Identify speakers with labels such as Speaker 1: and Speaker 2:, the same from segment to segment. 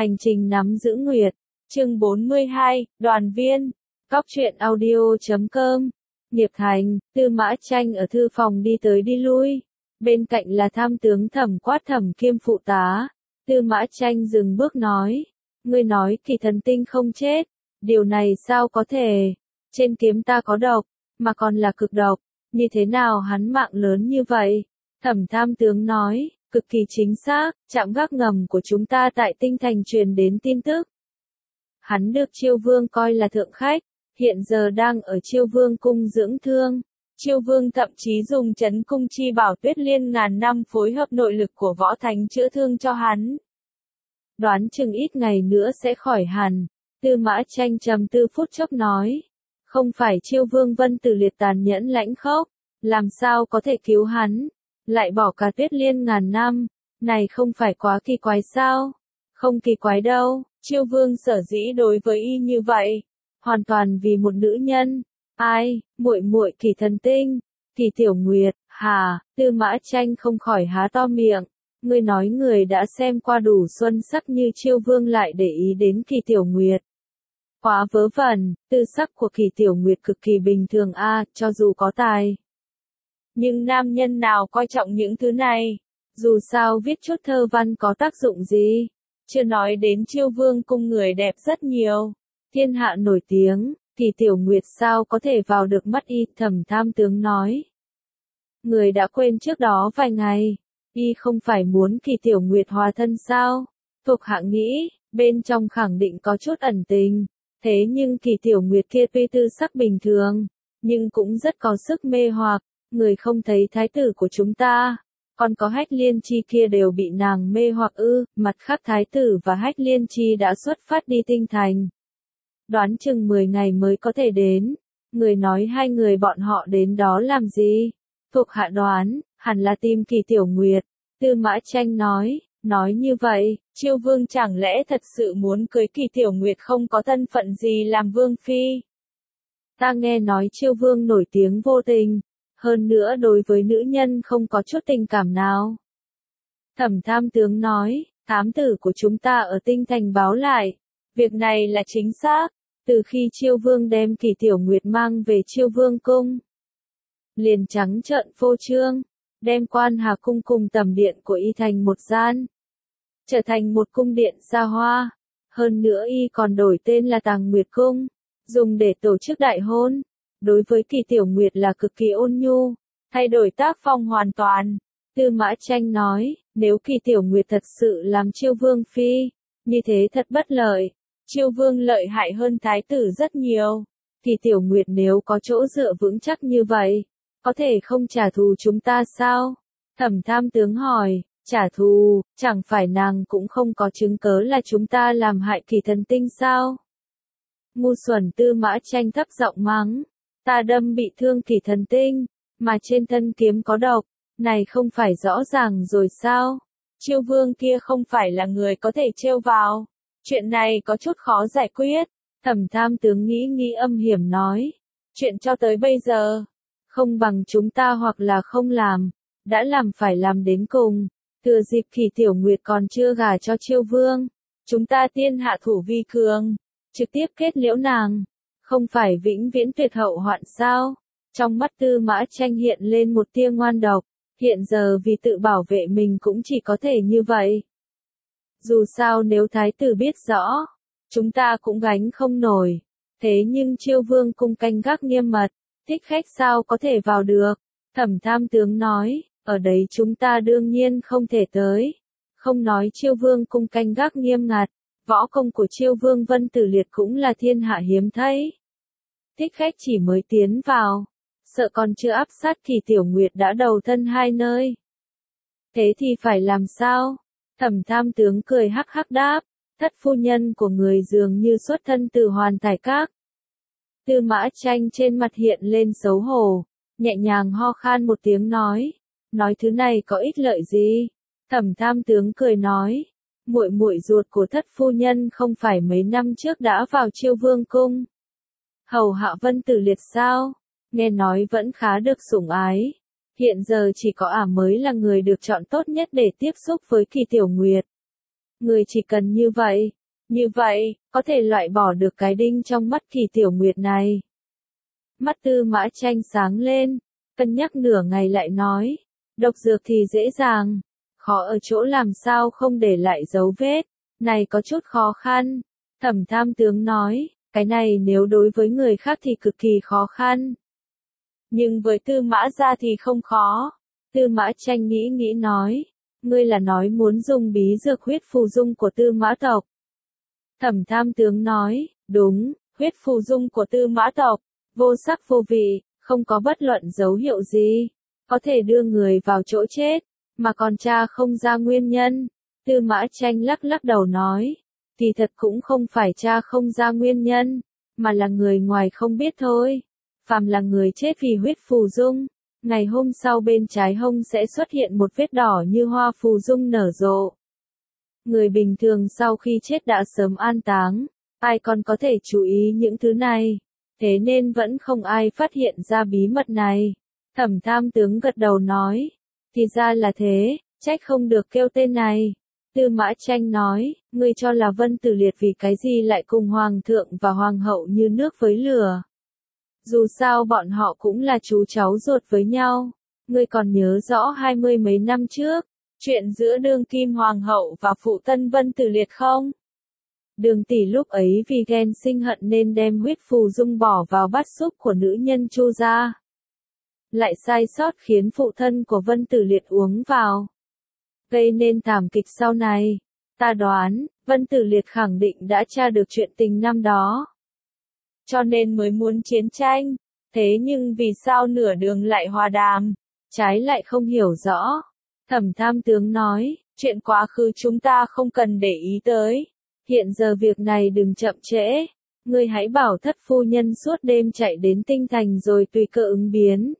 Speaker 1: Hành trình nắm giữ nguyệt, chương 42, đoàn viên, Góc truyện audio.com, Nghiệp Thành, Tư Mã Tranh ở thư phòng đi tới đi lui, bên cạnh là tham tướng Thẩm Quát Thẩm kiêm phụ tá. Tư Mã Tranh dừng bước nói, ngươi nói Kỳ Thần Tinh không chết, điều này sao có thể, trên kiếm ta có độc, mà còn là cực độc, như thế nào hắn mạng lớn như vậy? Thẩm tham tướng nói, cực kỳ chính xác, trạm gác ngầm của chúng ta tại Tinh Thành truyền đến tin tức. Hắn được Chiêu Vương coi là thượng khách, hiện giờ đang ở Chiêu Vương cung dưỡng thương. Chiêu Vương thậm chí dùng trấn cung chi bảo Tuyết Liên ngàn năm phối hợp nội lực của võ thánh chữa thương cho hắn. Đoán chừng ít ngày nữa sẽ khỏi hẳn. Tư Mã Tranh trầm tư phút chốc nói. Không phải Chiêu Vương Vân Tử Liệt tàn nhẫn lãnh khốc, làm sao có thể cứu hắn, lại bỏ cả Tuyết Liên ngàn năm, này không phải quá kỳ quái sao? Không kỳ quái đâu, Chiêu Vương sở dĩ đối với y như vậy, hoàn toàn vì một nữ nhân. Ai, muội muội Kỳ Thần Tinh, Kỳ Tiểu Nguyệt, hả? Tư Mã Tranh không khỏi há to miệng. Ngươi nói người đã xem qua đủ xuân sắc như Chiêu Vương lại để ý đến Kỳ Tiểu Nguyệt. Quá vớ vẩn, tư sắc của Kỳ Tiểu Nguyệt cực kỳ bình thường cho dù có tài. Nhưng nam nhân nào coi trọng những thứ này? Dù sao viết chút thơ văn có tác dụng gì? Chưa nói đến Chiêu Vương cung người đẹp rất nhiều. Thiên hạ nổi tiếng, Kỳ Tiểu Nguyệt sao có thể vào được mắt y? Thẩm tham tướng nói. Người đã quên trước đó vài ngày, y không phải muốn Kỳ Tiểu Nguyệt hòa thân sao? Thuộc hạ nghĩ, bên trong khẳng định có chút ẩn tình. Thế nhưng Kỳ Tiểu Nguyệt kia tuy tư sắc bình thường, nhưng cũng rất có sức mê hoặc, người không thấy thái tử của chúng ta, còn có Hách Liên Chi kia đều bị nàng mê hoặc ư? Mặt khác thái tử và Hách Liên Chi đã xuất phát đi Tinh Thành. Đoán chừng 10 ngày mới có thể đến, người nói hai người bọn họ đến đó làm gì? Thuộc hạ đoán, hẳn là tìm Kỳ Tiểu Nguyệt. Tư Mã Tranh nói như vậy, Chiêu Vương chẳng lẽ thật sự muốn cưới Kỳ Tiểu Nguyệt không có thân phận gì làm vương phi? Ta nghe nói Chiêu Vương nổi tiếng vô tình, hơn nữa đối với nữ nhân không có chút tình cảm nào. Thẩm tham tướng nói, thám tử của chúng ta ở Tinh Thành báo lại, việc này là chính xác, từ khi Chiêu Vương đem Kỳ Tiểu Nguyệt mang về Chiêu Vương cung, liền trắng trợn phô trương, đem Quan Hà cung cùng tầm điện của y thành một gian, trở thành một cung điện xa hoa, hơn nữa y còn đổi tên là Tàng Nguyệt cung, dùng để tổ chức đại hôn. Đối với Kỳ Tiểu Nguyệt là cực kỳ ôn nhu, thay đổi tác phong hoàn toàn. Tư Mã Tranh nói, nếu Kỳ Tiểu Nguyệt thật sự làm Chiêu Vương phi, như thế thật bất lợi. Chiêu Vương lợi hại hơn thái tử rất nhiều. Kỳ Tiểu Nguyệt nếu có chỗ dựa vững chắc như vậy, có thể không trả thù chúng ta sao? Thẩm tham tướng hỏi, trả thù, chẳng phải nàng cũng không có chứng cớ là chúng ta làm hại Kỳ Thần Tinh sao? Ngu xuẩn. Tư Mã Tranh thấp giọng mắng. Ta đâm bị thương Kỳ Thần Tinh, mà trên thân kiếm có độc, này không phải rõ ràng rồi sao? Chiêu Vương kia không phải là người có thể trêu vào. Chuyện này có chút khó giải quyết. Thẩm tham tướng nghĩ âm hiểm nói. Chuyện cho tới bây giờ, không bằng chúng ta hoặc là không làm, đã làm phải làm đến cùng. Thừa dịp Kỳ Tiểu Nguyệt còn chưa gả cho Chiêu Vương, chúng ta tiên hạ thủ vi cường, trực tiếp kết liễu nàng. Không phải vĩnh viễn tuyệt hậu hoạn sao? Trong mắt Tư Mã Tranh hiện lên một tia ngoan độc, hiện giờ vì tự bảo vệ mình cũng chỉ có thể như vậy. Dù sao nếu thái tử biết rõ, chúng ta cũng gánh không nổi. Thế nhưng Chiêu Vương cung canh gác nghiêm mật, thích khách sao có thể vào được? Thẩm tham tướng nói, ở đấy chúng ta đương nhiên không thể tới. Không nói Chiêu Vương cung canh gác nghiêm ngặt, võ công của Chiêu Vương Vân Tử Liệt cũng là thiên hạ hiếm thấy. Thích khách chỉ mới tiến vào, sợ còn chưa áp sát Kỳ Tiểu Nguyệt đã đầu thân hai nơi. Thế thì phải làm sao? Thẩm tham tướng cười hắc hắc đáp, thất phu nhân của người dường như xuất thân từ Hoàn Thải Các. Tư Mã Tranh trên mặt hiện lên xấu hổ, nhẹ nhàng ho khan một tiếng nói thứ này có ích lợi gì? Thẩm tham tướng cười nói, muội muội ruột của thất phu nhân không phải mấy năm trước đã vào Chiêu Vương cung hầu hạ Vân Tử Liệt sao? Nghe nói vẫn khá được sủng ái. Hiện giờ chỉ có ả mới là người được chọn tốt nhất để tiếp xúc với Kỳ Tiểu Nguyệt. Người chỉ cần như vậy, có thể loại bỏ được cái đinh trong mắt Kỳ Tiểu Nguyệt này. Mắt Tư Mã Tranh sáng lên, cân nhắc nửa ngày lại nói, độc dược thì dễ dàng, khó ở chỗ làm sao không để lại dấu vết, này có chút khó khăn. Thẩm Tham Tướng nói, cái này nếu đối với người khác thì cực kỳ khó khăn. Nhưng với Tư Mã gia thì không khó. Tư Mã Tranh nghĩ nói, ngươi là nói muốn dùng bí dược huyết phù dung của Tư Mã tộc. Thẩm Tham Tướng nói, đúng, huyết phù dung của Tư Mã tộc, vô sắc vô vị, không có bất luận dấu hiệu gì, có thể đưa người vào chỗ chết, mà còn tra không ra nguyên nhân. Tư Mã Tranh lắc đầu nói, kỳ thật cũng không phải tra không ra nguyên nhân, mà là người ngoài không biết thôi. Phàm là người chết vì huyết phù dung, ngày hôm sau bên trái hông sẽ xuất hiện một vết đỏ như hoa phù dung nở rộ. Người bình thường sau khi chết đã sớm an táng, ai còn có thể chú ý những thứ này, thế nên vẫn không ai phát hiện ra bí mật này. Thẩm Tham Tướng gật đầu nói, thì ra là thế, trách không được kêu tên này. Tư Mã Tranh nói, ngươi cho là Vân Tử Liệt vì cái gì lại cùng Hoàng thượng và Hoàng hậu như nước với lửa. Dù sao bọn họ cũng là chú cháu ruột với nhau. Ngươi còn nhớ rõ 20 mấy năm trước, chuyện giữa đương kim Hoàng hậu và phụ thân Vân Tử Liệt không? Đường tỷ lúc ấy vì ghen sinh hận nên đem huyết phù dung bỏ vào bát súp của nữ nhân Chu gia. Lại sai sót khiến phụ thân của Vân Tử Liệt uống vào, gây nên thảm kịch sau này. Ta đoán, Vân Tử Liệt khẳng định đã tra được chuyện tình năm đó, cho nên mới muốn chiến tranh. Thế nhưng vì sao nửa đường lại hòa đàm, trái lại không hiểu rõ. Thẩm Tham Tướng nói, chuyện quá khứ chúng ta không cần để ý tới. Hiện giờ việc này đừng chậm trễ. Ngươi hãy bảo thất phu nhân suốt đêm chạy đến Tinh Thành rồi tùy cơ ứng biến.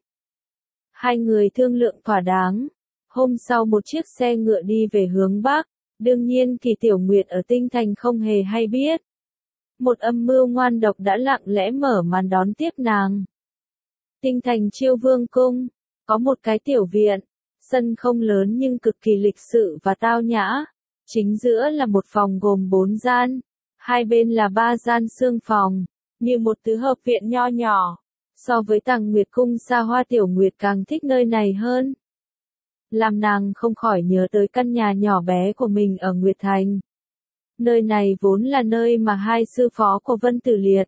Speaker 1: Hai người thương lượng thỏa đáng. Hôm sau một chiếc xe ngựa đi về hướng Bắc. Đương nhiên Kỳ Tiểu Nguyệt ở Tinh Thành không hề hay biết. Một âm mưu ngoan độc đã lặng lẽ mở màn đón tiếp nàng. Tinh Thành Chiêu Vương Cung, có một cái tiểu viện, sân không lớn nhưng cực kỳ lịch sự và tao nhã. Chính giữa là một phòng gồm 4 gian, hai bên là 3 gian xương phòng, như một tứ hợp viện nho nhỏ. So với Tàng Nguyệt Cung xa hoa Tiểu Nguyệt càng thích nơi này hơn. Làm nàng không khỏi nhớ tới căn nhà nhỏ bé của mình ở Nguyệt Thành. Nơi này vốn là nơi mà hai sư phó của Vân Tử Liệt,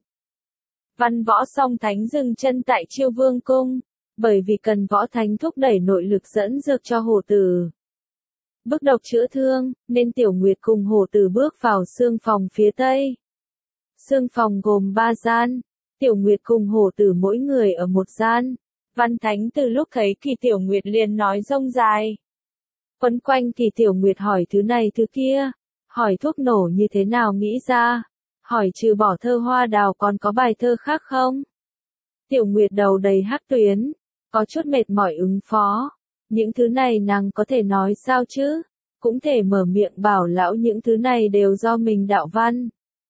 Speaker 1: Văn Võ Song Thánh dừng chân tại Chiêu Vương Cung, bởi vì cần Võ Thánh thúc đẩy nội lực dẫn dược cho hổ tử bức độc chữa thương, nên Tiểu Nguyệt cùng hổ tử bước vào xương phòng phía tây. Xương phòng gồm 3 gian, Tiểu Nguyệt cùng hổ tử mỗi người ở một gian. Văn Thánh từ lúc thấy Kỳ Tiểu Nguyệt liền nói rông dài. Quấn quanh Kỳ Tiểu Nguyệt hỏi thứ này thứ kia, hỏi thuốc nổ như thế nào nghĩ ra, hỏi trừ bỏ thơ hoa đào còn có bài thơ khác không. Tiểu Nguyệt đầu đầy hắc tuyến, có chút mệt mỏi ứng phó. Những thứ này nàng có thể nói sao chứ, cũng thể mở miệng bảo lão những thứ này đều do mình đạo văn.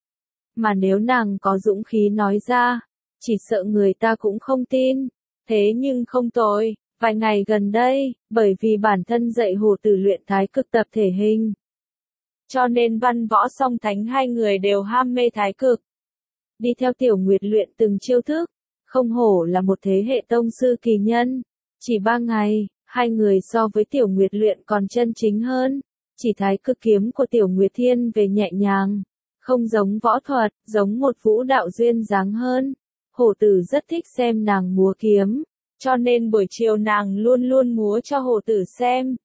Speaker 1: Mà nếu nàng có dũng khí nói ra, chỉ sợ người ta cũng không tin. Thế nhưng không tội, vài ngày gần đây, bởi vì bản thân dạy hổ tử luyện thái cực tập thể hình, cho nên Văn Võ Song Thánh hai người đều ham mê thái cực. Đi theo Tiểu Nguyệt luyện từng chiêu thức, không hổ là một thế hệ tông sư kỳ nhân. Chỉ 3 ngày, hai người so với Tiểu Nguyệt luyện còn chân chính hơn. Chỉ thái cực kiếm của Tiểu Nguyệt thiên về nhẹ nhàng, không giống võ thuật, giống một vũ đạo duyên dáng hơn. Hổ tử rất thích xem nàng múa kiếm, cho nên buổi chiều nàng luôn luôn múa cho hổ tử xem.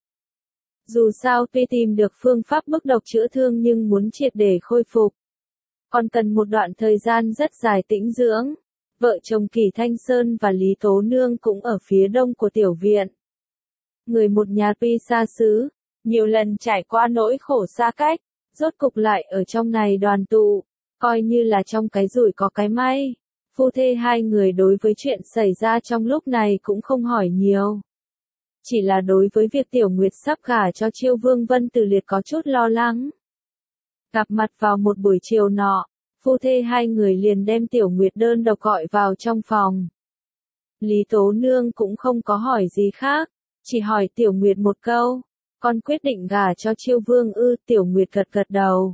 Speaker 1: Dù sao tuy tìm được phương pháp bức độc chữa thương nhưng muốn triệt để khôi phục, còn cần một đoạn thời gian rất dài tĩnh dưỡng. Vợ chồng Kỳ Thanh Sơn và Lý Tố Nương cũng ở phía đông của tiểu viện. Người một nhà tuy xa xứ, nhiều lần trải qua nỗi khổ xa cách, rốt cục lại ở trong này đoàn tụ, coi như là trong cái rủi có cái may. Phu thê hai người đối với chuyện xảy ra trong lúc này cũng không hỏi nhiều. Chỉ là đối với việc Tiểu Nguyệt sắp gả cho Chiêu Vương Vân Tử Liệt có chút lo lắng. Gặp mặt vào một buổi chiều nọ, phu thê hai người liền đem Tiểu Nguyệt đơn độc gọi vào trong phòng. Lý Tố Nương cũng không có hỏi gì khác, chỉ hỏi Tiểu Nguyệt một câu, Con quyết định gả cho Chiêu Vương ư? Tiểu Nguyệt gật gật đầu.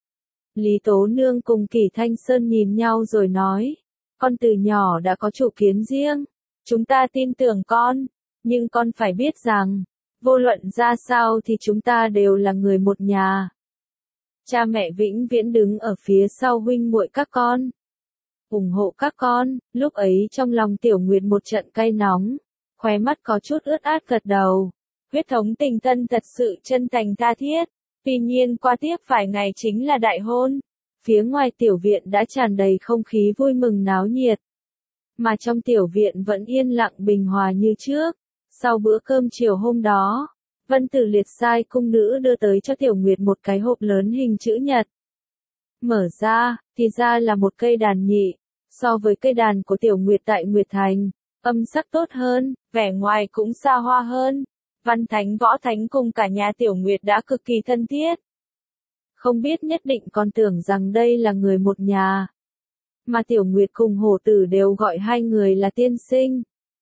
Speaker 1: Lý Tố Nương cùng Kỷ Thanh Sơn nhìn nhau rồi nói, con từ nhỏ đã có chủ kiến riêng, chúng ta tin tưởng con, nhưng con phải biết rằng, vô luận ra sao thì chúng ta đều là người một nhà. Cha mẹ vĩnh viễn đứng ở phía sau huynh muội các con, ủng hộ các con. Lúc ấy trong lòng Tiểu Nguyệt một trận cay nóng, khóe mắt có chút ướt át gật đầu. Huyết thống tình thân thật sự chân thành tha thiết. Tuy nhiên qua tiếp vài ngày chính là đại hôn. Phía ngoài tiểu viện đã tràn đầy không khí vui mừng náo nhiệt. Mà trong tiểu viện vẫn yên lặng bình hòa như trước. Sau bữa cơm chiều hôm đó, Vân Tử Liệt sai cung nữ đưa tới cho Tiểu Nguyệt một cái hộp lớn hình chữ nhật. Mở ra, thì ra là một cây đàn nhị. So với cây đàn của Tiểu Nguyệt tại Nguyệt Thành, âm sắc tốt hơn, vẻ ngoài cũng xa hoa hơn. Văn Thánh Võ Thánh cùng cả nhà Tiểu Nguyệt đã cực kỳ thân thiết. Không biết nhất định còn tưởng rằng đây là người một nhà. Mà Tiểu Nguyệt cùng Hổ Tử đều gọi hai người là tiên sinh.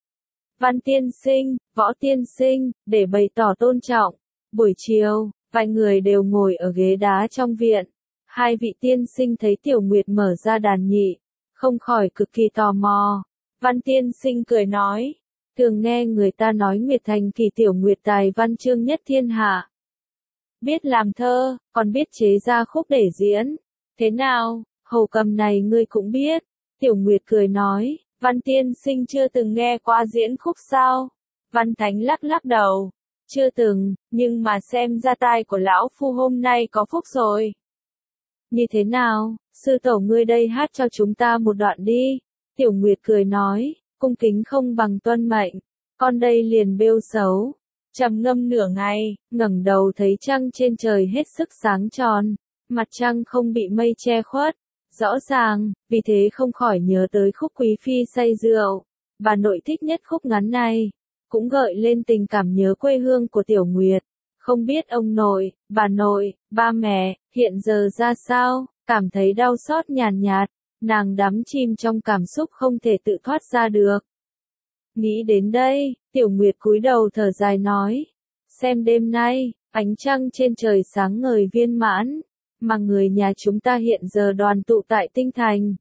Speaker 1: Văn tiên sinh, Võ tiên sinh, để bày tỏ tôn trọng. Buổi chiều, vài người đều ngồi ở ghế đá trong viện. Hai vị tiên sinh thấy Tiểu Nguyệt mở ra đàn nhị, không khỏi cực kỳ tò mò. Văn tiên sinh cười nói, thường nghe người ta nói Nguyệt Thành kỳ Tiểu Nguyệt tài văn chương nhất thiên hạ. Biết làm thơ, còn biết chế ra khúc để diễn. Thế nào, hầu cầm này ngươi cũng biết. Tiểu Nguyệt cười nói, Văn tiên sinh chưa từng nghe qua diễn khúc sao? Văn Thánh lắc lắc đầu, chưa từng, nhưng mà xem ra tai của lão phu hôm nay có phúc rồi. Như thế nào, sư tổ ngươi đây hát cho chúng ta một đoạn đi. Tiểu Nguyệt cười nói, cung kính không bằng tuân mệnh, con đây liền bêu xấu. Trầm ngâm nửa ngày, ngẩng đầu thấy trăng trên trời hết sức sáng tròn, mặt trăng không bị mây che khuất, rõ ràng, vì thế không khỏi nhớ tới khúc Quý Phi say rượu. Bà nội thích nhất khúc ngắn này, cũng gợi lên tình cảm nhớ quê hương của Tiểu Nguyệt. Không biết ông nội, bà nội, ba mẹ, hiện giờ ra sao, cảm thấy đau xót nhàn nhạt, nàng đắm chìm trong cảm xúc không thể tự thoát ra được. Nghĩ đến đây, Tiểu Nguyệt cúi đầu thở dài nói, xem đêm nay, ánh trăng trên trời sáng ngời viên mãn, mà người nhà chúng ta hiện giờ đoàn tụ tại Tinh Thành.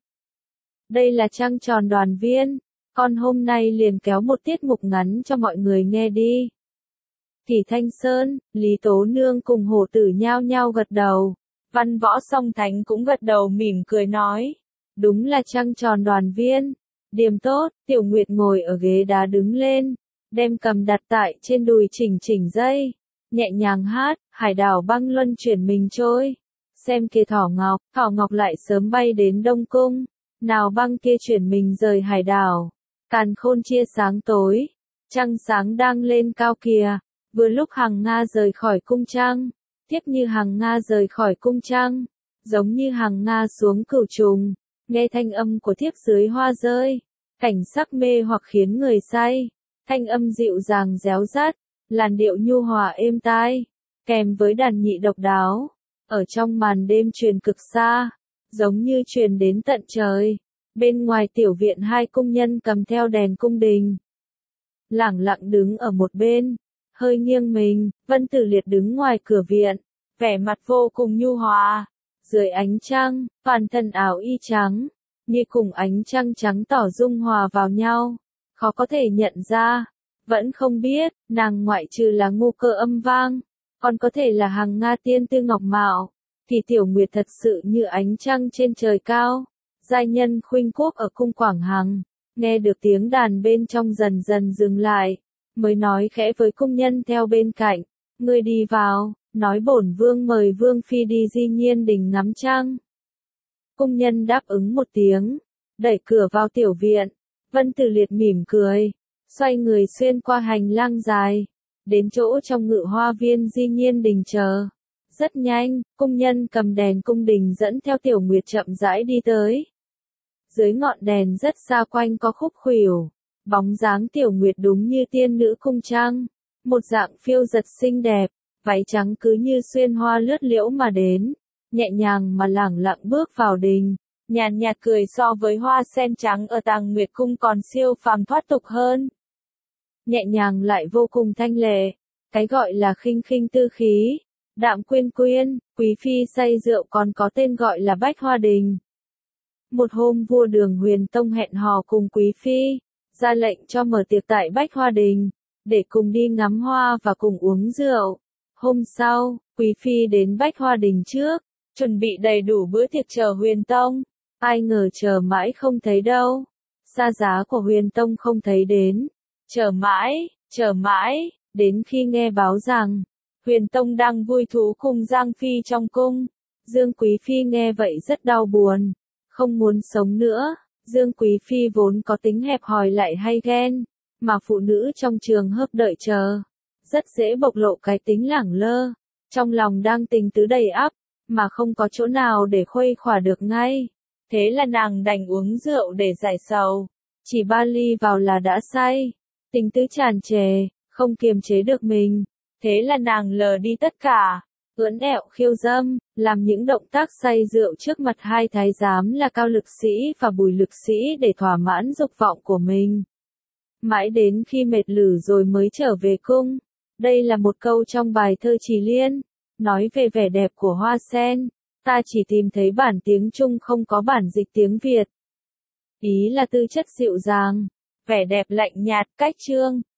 Speaker 1: Đây là trăng tròn đoàn viên, con hôm nay liền kéo một tiết mục ngắn cho mọi người nghe đi. Kỷ Thanh Sơn, Lý Tố Nương cùng Hổ Tử nhao nhao gật đầu, Văn Võ Song Thánh cũng gật đầu mỉm cười nói, đúng là trăng tròn đoàn viên. Điềm tốt, Tiểu Nguyệt ngồi ở ghế đá đứng lên, đem cầm đặt tại trên đùi chỉnh chỉnh dây, nhẹ nhàng hát, hải đảo băng luân chuyển mình trôi. Xem kia Thỏ Ngọc lại sớm bay đến Đông Cung, nào băng kia chuyển mình rời hải đảo, càn khôn chia sáng tối, trăng sáng đang lên cao kìa, vừa lúc Hằng Nga rời khỏi cung trăng, tiếp như Hằng Nga rời khỏi cung trăng, giống như Hằng Nga xuống cửu trùng. Nghe thanh âm của thiếp dưới hoa rơi, cảnh sắc mê hoặc khiến người say, thanh âm dịu dàng réo rắt, làn điệu nhu hòa êm tai, kèm với đàn nhị độc đáo, ở trong màn đêm truyền cực xa, giống như truyền đến tận trời. Bên ngoài tiểu viện hai cung nhân cầm theo đèn cung đình, lẳng lặng đứng ở một bên, hơi nghiêng mình. Vân Tử Liệt đứng ngoài cửa viện, vẻ mặt vô cùng nhu hòa. Dưới ánh trăng, toàn thân áo y trắng, như cùng ánh trăng trắng tỏ dung hòa vào nhau, khó có thể nhận ra. Vẫn không biết, nàng ngoại trừ là ngu cơ âm vang, còn có thể là Hằng Nga tiên tư ngọc mạo, thì Tiểu Nguyệt thật sự như ánh trăng trên trời cao. Giai nhân khuynh quốc ở cung Quảng Hằng, nghe được tiếng đàn bên trong dần dần dừng lại, mới nói khẽ với cung nhân theo bên cạnh, ngươi đi vào. Nói bổn vương mời vương phi đi Di Nhiên đình ngắm trăng. Cung nhân đáp ứng một tiếng, đẩy cửa vào tiểu viện. Vân Tử Liệt mỉm cười, xoay người xuyên qua hành lang dài, đến chỗ trong ngự hoa viên Di Nhiên đình chờ. Rất nhanh, cung nhân cầm đèn cung đình dẫn theo Tiểu Nguyệt chậm rãi đi tới. Dưới ngọn đèn rất xa quanh có khúc khuỷu, bóng dáng Tiểu Nguyệt đúng như tiên nữ cung trăng, một dạng phiêu giật xinh đẹp. Váy trắng cứ như xuyên hoa lướt liễu mà đến, nhẹ nhàng mà lẳng lặng bước vào đình, nhàn nhạt cười so với hoa sen trắng ở Tàng Nguyệt cung còn siêu phàm thoát tục hơn. Nhẹ nhàng lại vô cùng thanh lệ, Cái gọi là khinh khinh tư khí, đạm quyên quyên, quý phi say rượu còn có tên gọi là Bách Hoa Đình. Một hôm vua Đường Huyền Tông hẹn hò cùng quý phi, ra lệnh cho mở tiệc tại Bách Hoa Đình, để cùng đi ngắm hoa và cùng uống rượu. Hôm sau, quý phi đến Bách Hoa Đình trước, chuẩn bị đầy đủ bữa tiệc chờ Huyền Tông. Ai ngờ chờ mãi không thấy đâu. Xa giá của Huyền Tông không thấy đến. Chờ mãi, đến khi nghe báo rằng, Huyền Tông đang vui thú cùng Giang Phi trong cung. Dương Quý Phi nghe vậy rất đau buồn, không muốn sống nữa. Dương Quý Phi vốn có tính hẹp hòi lại hay ghen, mà phụ nữ trong trường hấp đợi chờ, rất dễ bộc lộ cái tính lẳng lơ, trong lòng đang tình tứ đầy ắp, mà không có chỗ nào để khuây khỏa được ngay. Thế là nàng đành uống rượu để giải sầu, chỉ 3 ly vào là đã say, tình tứ tràn trề, không kiềm chế được mình. Thế là nàng lờ đi tất cả, ưỡn ẹo khiêu dâm, làm những động tác say rượu trước mặt hai thái giám là Cao Lực Sĩ và Bùi Lực Sĩ để thỏa mãn dục vọng của mình. Mãi đến khi mệt lử rồi mới trở về cung. Đây là một câu trong bài thơ Trì Liên, nói về vẻ đẹp của hoa sen. Ta chỉ tìm thấy bản tiếng Trung không có bản dịch tiếng Việt. Ý là tư chất dịu dàng, vẻ đẹp lạnh nhạt, cách trương,